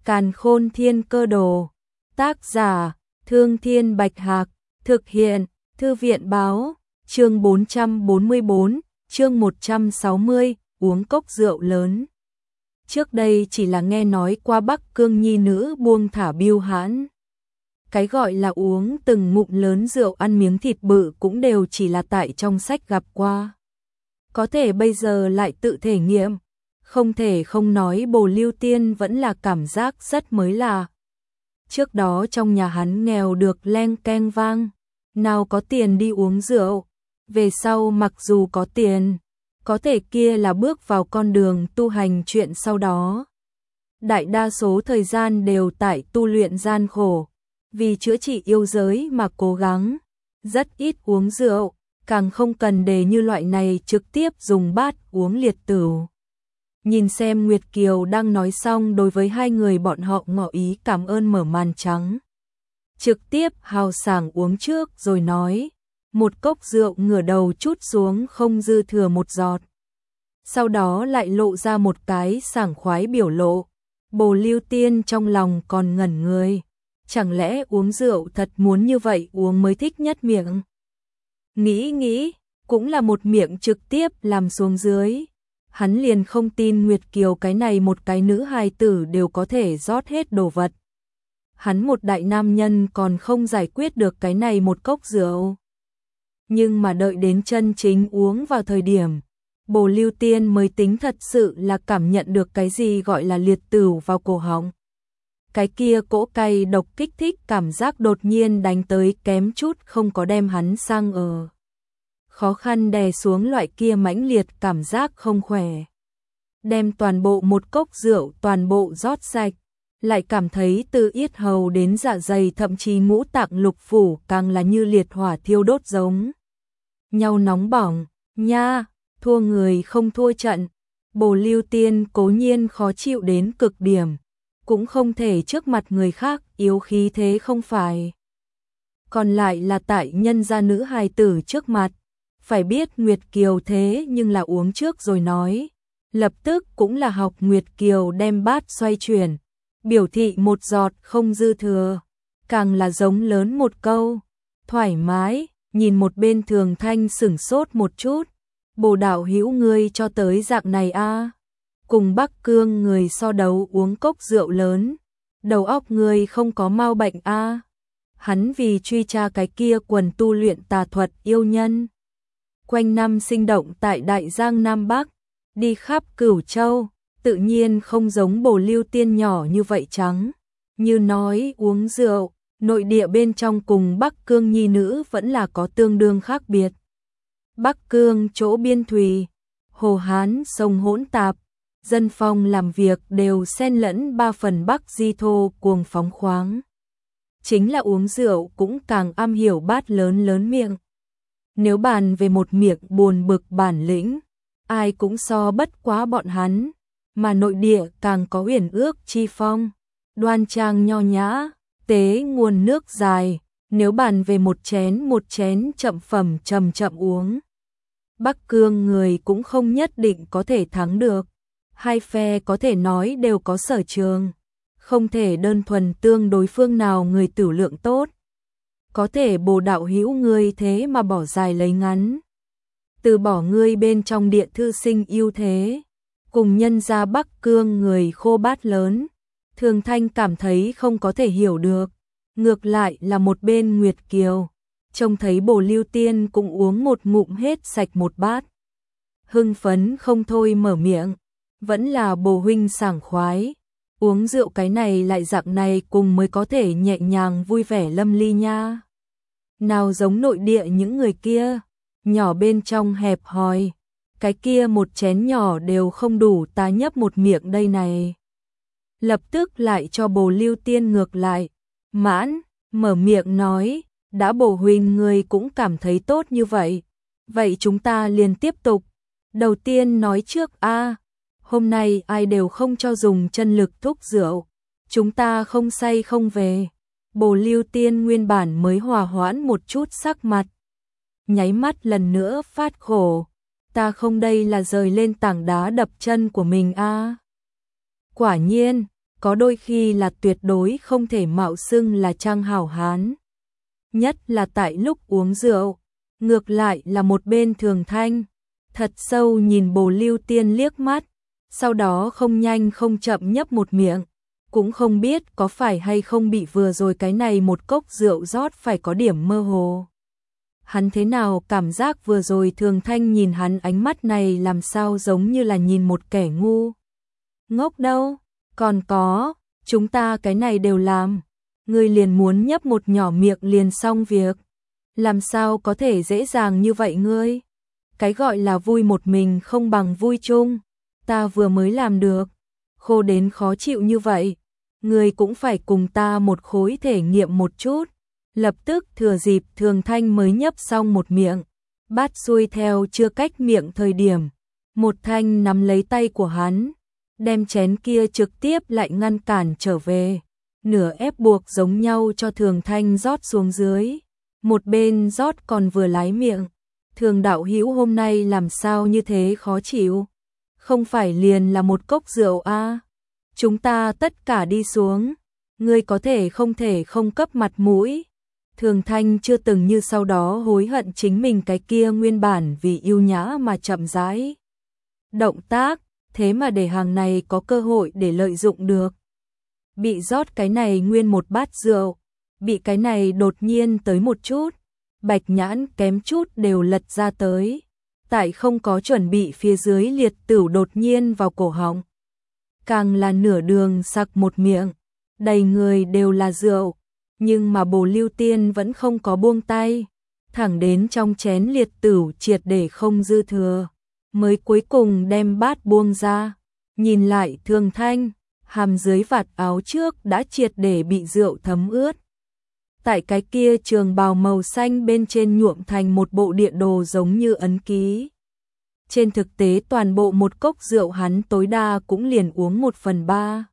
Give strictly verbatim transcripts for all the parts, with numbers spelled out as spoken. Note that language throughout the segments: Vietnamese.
Càn Khôn Thiên Cơ Đồ. Tác giả: Thương Thiên Bạch Hạc. Thực hiện: Thư viện báo. Chương bốn trăm bốn mươi bốn, chương một trăm sáu mươi, uống cốc rượu lớn. Trước đây chỉ là nghe nói qua Bắc Cương nhi nữ buông thả biêu hãn. Cái gọi là uống từng ngụm lớn rượu ăn miếng thịt bự cũng đều chỉ là tại trong sách gặp qua. Có thể bây giờ lại tự thể nghiệm, không thể không nói Bồ Lưu Tiên vẫn là cảm giác rất mới lạ. Trước đó trong nhà hắn nghèo được leng keng vang, nào có tiền đi uống rượu, về sau mặc dù có tiền, có thể kia là bước vào con đường tu hành chuyện sau đó. Đại đa số thời gian đều tại tu luyện gian khổ, vì chữa trị yêu giới mà cố gắng, rất ít uống rượu, càng không cần để như loại này trực tiếp dùng bát uống liệt tửu. Nhìn xem Nguyệt Kiều đang nói xong đối với hai người bọn họ ngỏ ý cảm ơn mở màn trắng. Trực tiếp hào sảng uống trước rồi nói, một cốc rượu ngửa đầu chút xuống không dư thừa một giọt. Sau đó lại lộ ra một cái sảng khoái biểu lộ, Bồ Lưu Tiên trong lòng còn ngẩn người. Chẳng lẽ uống rượu thật muốn như vậy uống mới thích nhất miệng? Nghĩ nghĩ, cũng là một miệng trực tiếp làm xuống dưới. Hắn liền không tin Nguyệt Kiều cái này một cái nữ hài tử đều có thể rót hết đồ vật. Hắn một đại nam nhân còn không giải quyết được cái này một cốc rượu. Nhưng mà đợi đến chân chính uống vào thời điểm, Bồ Lưu Tiên mới tính thật sự là cảm nhận được cái gì gọi là liệt tửu vào cổ họng. Cái kia cỗ cay độc kích thích cảm giác đột nhiên đánh tới kém chút không có đem hắn sang ở. Khó khăn đè xuống loại kia mãnh liệt cảm giác không khỏe. Đem toàn bộ một cốc rượu toàn bộ rót sạch, lại cảm thấy từ yết hầu đến dạ dày thậm chí ngũ tạng lục phủ càng là như liệt hỏa thiêu đốt giống nhau nóng bỏng, nha, thua người không thua trận. Bồ Lưu Tiên cố nhiên khó chịu đến cực điểm, cũng không thể trước mặt người khác yếu khí thế không phải. Còn lại là tại nhân gia nữ hài tử trước mặt, phải biết Nguyệt Kiều thế nhưng là uống trước rồi nói. Lập tức cũng là học Nguyệt Kiều đem bát xoay chuyển, biểu thị một giọt không dư thừa, càng là giống lớn một câu, thoải mái. Nhìn một bên Thường Thanh sửng sốt một chút, Bồ đạo hữu ngươi cho tới dạng này a à? Cùng Bắc Cương người so đấu uống cốc rượu lớn, đầu óc ngươi không có mau bệnh a à? Hắn vì truy tra cái kia quần tu luyện tà thuật yêu nhân, quanh năm sinh động tại Đại Giang Nam Bắc, đi khắp Cửu Châu, tự nhiên không giống Bồ Lưu Tiên nhỏ như vậy trắng. Như nói uống rượu, nội địa bên trong cùng Bắc Cương nhi nữ vẫn là có tương đương khác biệt. Bắc Cương chỗ biên thùy, hồ Hán sông hỗn tạp, dân phong làm việc đều xen lẫn ba phần Bắc di thô cuồng phóng khoáng. Chính là uống rượu cũng càng am hiểu bát lớn lớn miệng. Nếu bàn về một miệng buồn bực bản lĩnh, ai cũng so bất quá bọn hắn, mà nội địa càng có huyền ước chi phong, đoan trang nho nhã, tế nguồn nước dài. Nếu bàn về một chén một chén chậm phẩm chậm chậm uống, Bắc Cương người cũng không nhất định có thể thắng được. Hai phe có thể nói đều có sở trường, không thể đơn thuần tương đối phương nào người tử lượng tốt. Có thể Bồ đạo hữu ngươi thế mà bỏ dài lấy ngắn, từ bỏ ngươi bên trong địa thư sinh ưu thế, cùng nhân gia Bắc Cương người khô bát lớn. Thường Thanh cảm thấy không có thể hiểu được, ngược lại là một bên Nguyệt Kiều, trông thấy Bồ Lưu Tiên cũng uống một ngụm hết sạch một bát, hưng phấn không thôi mở miệng, vẫn là Bồ huynh sảng khoái, uống rượu cái này lại dạng này cùng mới có thể nhẹ nhàng vui vẻ lâm ly nha. Nào giống nội địa những người kia, nhỏ bên trong hẹp hòi, cái kia một chén nhỏ đều không đủ ta nhấp một miệng đây này. Lập tức lại cho Bồ Lưu Tiên ngược lại, mãn, mở miệng nói, đã Bồ huynh ngươi cũng cảm thấy tốt như vậy, vậy chúng ta liền tiếp tục. Đầu tiên nói trước a, hôm nay ai đều không cho dùng chân lực thúc rượu, chúng ta không say không về. Bồ Lưu Tiên nguyên bản mới hòa hoãn một chút sắc mặt, nháy mắt lần nữa phát khổ, ta không đây là rời lên tảng đá đập chân của mình a. Quả nhiên, có đôi khi là tuyệt đối không thể mạo xưng là trang hảo hán. Nhất là tại lúc uống rượu, ngược lại là một bên Thường Thanh, thật sâu nhìn Bồ Lưu Tiên liếc mắt, sau đó không nhanh không chậm nhấp một miệng, cũng không biết có phải hay không bị vừa rồi cái này một cốc rượu rót phải có điểm mơ hồ. Hắn thế nào cảm giác vừa rồi Thường Thanh nhìn hắn ánh mắt này làm sao giống như là nhìn một kẻ ngu. Ngốc đâu, còn có, chúng ta cái này đều làm, ngươi liền muốn nhấp một nhỏ miệng liền xong việc. Làm sao có thể dễ dàng như vậy ngươi? Cái gọi là vui một mình không bằng vui chung, ta vừa mới làm được, khô đến khó chịu như vậy, ngươi cũng phải cùng ta một khối thể nghiệm một chút. Lập tức thừa dịp Thường Thanh mới nhấp xong một miệng, bát xuôi theo chưa cách miệng thời điểm, một thanh nắm lấy tay của hắn, đem chén kia trực tiếp lại ngăn cản trở về, nửa ép buộc giống nhau cho Thường Thanh rót xuống dưới, một bên rót còn vừa lái miệng. Thường đạo hữu hôm nay làm sao như thế khó chịu? Không phải liền là một cốc rượu a? À? Chúng ta tất cả đi xuống, ngươi có thể không thể không cấp mặt mũi. Thường Thanh chưa từng như sau đó hối hận chính mình cái kia nguyên bản vì yêu nhã mà chậm rãi động tác, thế mà để hàng này có cơ hội để lợi dụng được. Bị rót cái này nguyên một bát rượu, bị cái này đột nhiên tới một chút, bạch nhãn kém chút đều lật ra tới, tại không có chuẩn bị phía dưới liệt tửu đột nhiên vào cổ họng. Càng là nửa đường sặc một miệng, đầy người đều là rượu, nhưng mà Bồ Lưu Tiên vẫn không có buông tay, thẳng đến trong chén liệt tửu triệt để không dư thừa, mới cuối cùng đem bát buông ra, nhìn lại Thường Thanh, hàm dưới vạt áo trước đã triệt để bị rượu thấm ướt. Tại cái kia trường bào màu xanh bên trên nhuộm thành một bộ địa đồ giống như ấn ký. Trên thực tế toàn bộ một cốc rượu hắn tối đa cũng liền uống một phần ba.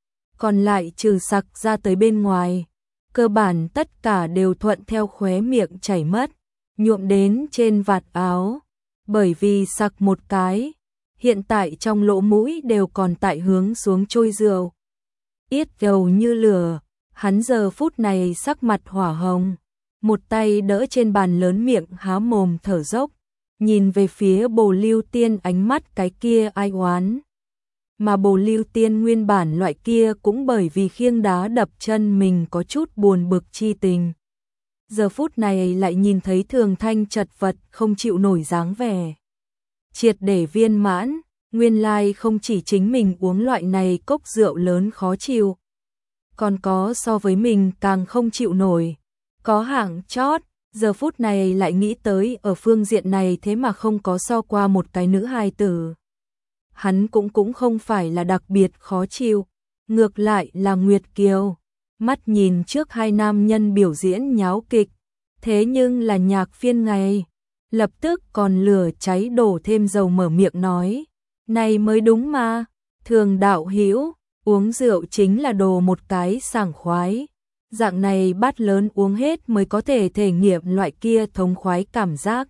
Còn lại trừ sặc ra tới bên ngoài, cơ bản tất cả đều thuận theo khóe miệng chảy mất, nhuộm đến trên vạt áo. Bởi vì sặc một cái, hiện tại trong lỗ mũi đều còn tại hướng xuống trôi rượu. Yết gầu như lửa, hắn giờ phút này sắc mặt hỏa hồng, một tay đỡ trên bàn lớn miệng há mồm thở dốc, nhìn về phía Bồ Lưu Tiên ánh mắt cái kia ai oán. Mà Bồ Lưu Tiên nguyên bản loại kia cũng bởi vì khiêng đá đập chân mình có chút buồn bực chi tình. Giờ phút này lại nhìn thấy Thường Thanh chật vật không chịu nổi dáng vẻ. Triệt để viên mãn, nguyên lai không chỉ chính mình uống loại này cốc rượu lớn khó chịu, còn có so với mình càng không chịu nổi, có hạng chót, giờ phút này lại nghĩ tới ở phương diện này thế mà không có so qua một cái nữ hài tử. Hắn cũng cũng không phải là đặc biệt khó chịu, ngược lại là Nguyệt Kiều, mắt nhìn trước hai nam nhân biểu diễn nháo kịch, thế nhưng là nhạc phiên ngày, lập tức còn lửa cháy đổ thêm dầu mở miệng nói, này mới đúng mà, Thường đạo hữu, uống rượu chính là đồ một cái sảng khoái, dạng này bát lớn uống hết mới có thể thể nghiệm loại kia thống khoái cảm giác.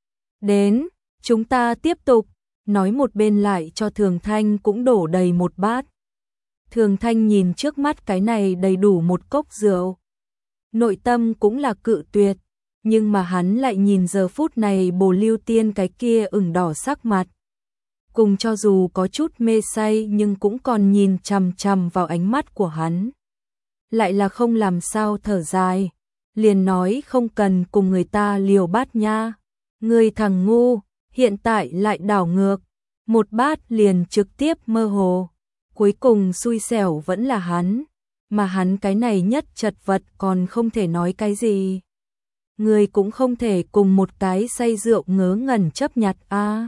Đến, chúng ta tiếp tục, nói một bên lại cho Thường Thanh cũng đổ đầy một bát. Thường Thanh nhìn trước mắt cái này đầy đủ một cốc rượu, nội tâm cũng là cự tuyệt, nhưng mà hắn lại nhìn giờ phút này Bồ Lưu Tiên cái kia ửng đỏ sắc mặt. Cùng cho dù có chút mê say nhưng cũng còn nhìn chằm chằm vào ánh mắt của hắn. Lại là không làm sao thở dài, liền nói không cần cùng người ta liều bát nha. Người thằng ngu, hiện tại lại đảo ngược, một bát liền trực tiếp mơ hồ. Cuối cùng xui xẻo vẫn là hắn, mà hắn cái này nhất chật vật còn không thể nói cái gì. Người cũng không thể cùng một cái say rượu ngớ ngẩn chấp nhặt a. À.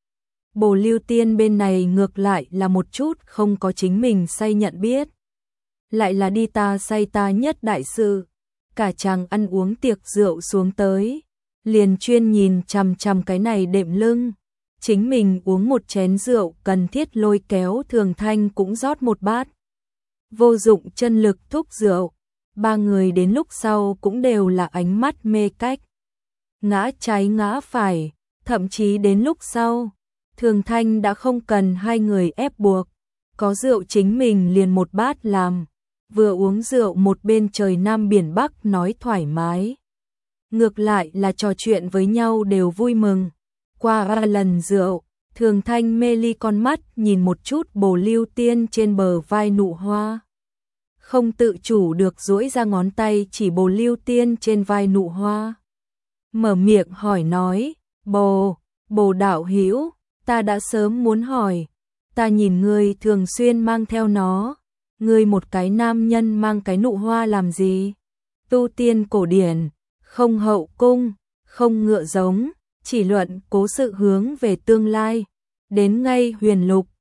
Bồ Lưu Tiên bên này ngược lại là một chút không có chính mình say nhận biết. Lại là đi ta say ta nhất đại sự, cả chàng ăn uống tiệc rượu xuống tới, liền chuyên nhìn chằm chằm cái này đệm lưng. Chính mình uống một chén rượu cần thiết lôi kéo Thường Thanh cũng rót một bát. Vô dụng chân lực thúc rượu, ba người đến lúc sau cũng đều là ánh mắt mê cách. Ngã trái ngã phải, thậm chí đến lúc sau, Thường Thanh đã không cần hai người ép buộc, có rượu chính mình liền một bát làm, vừa uống rượu một bên trời Nam biển Bắc nói thoải mái. Ngược lại là trò chuyện với nhau đều vui mừng. Qua ba lần rượu, Thường Thanh mê ly con mắt nhìn một chút Bồ Lưu Tiên trên bờ vai Nụ Hoa. Không tự chủ được duỗi ra ngón tay chỉ Bồ Lưu Tiên trên vai Nụ Hoa. Mở miệng hỏi nói, Bồ, Bồ đạo hữu, ta đã sớm muốn hỏi, ta nhìn ngươi thường xuyên mang theo nó, ngươi một cái nam nhân mang cái nụ hoa làm gì? Tu tiên cổ điển, không hậu cung, không ngựa giống, chỉ luận cố sự hướng về tương lai, đến ngay huyền lục,